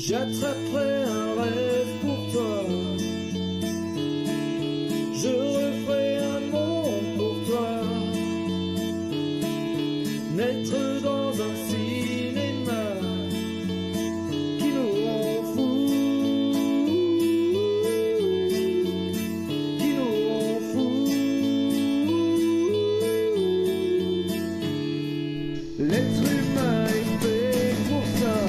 J'attraperai un rêve pour toi. Je referai un monde pour toi. Naître dans un cinéma qui nous rend fous, qui nous rend fous. L'être humain est fait pour ça.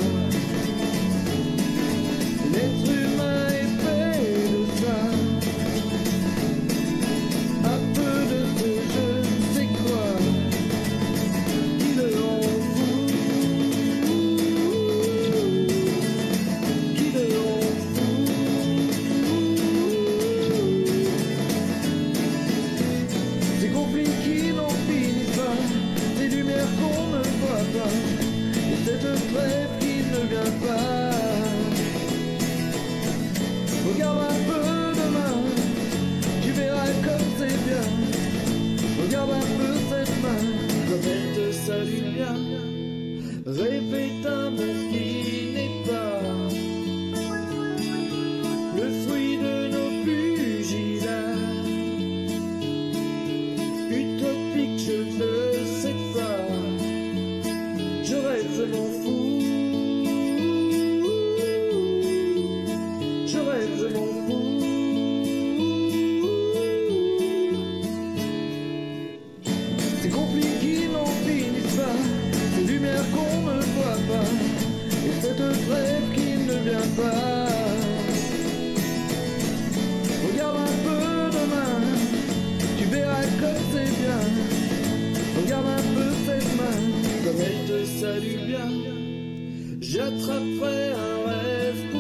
L'être humain est fait de ça. Un peu de ce je ne sais quoi qui le rend fou, qui le rend fou. Ces conflits qui n'en finissent pas, ces lumières qu'on ne voit pas, et cette trêve qui ne vient pas. Regarde un peu demain, tu verras comme c'est bien. Regarde un peu cette main, comme elle te salue bien. Répète un monde qui n'est pas le fruit de nos pugilats. Utopique, je ne sais pas. Je rêve, je m'en fous. Je rêve, je m'en fous. Ces conflits qui n'en finissent pas, ces lumières qu'on ne voit pas, et cette trêve qui ne vient pas. Regarde un peu demain, tu verras comme c'est bien. Regarde un peu cette main, comme elle te salue bien. J'attraperai un rêve.